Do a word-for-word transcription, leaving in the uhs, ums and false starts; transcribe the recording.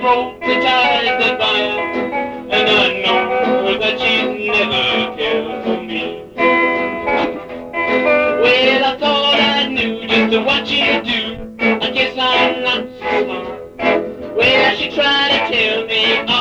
broke the ties that bind, and I know that she'd never care for me. Well, I thought I knew just what she'd do. I guess I'm not so smart. Well, she tried to tell me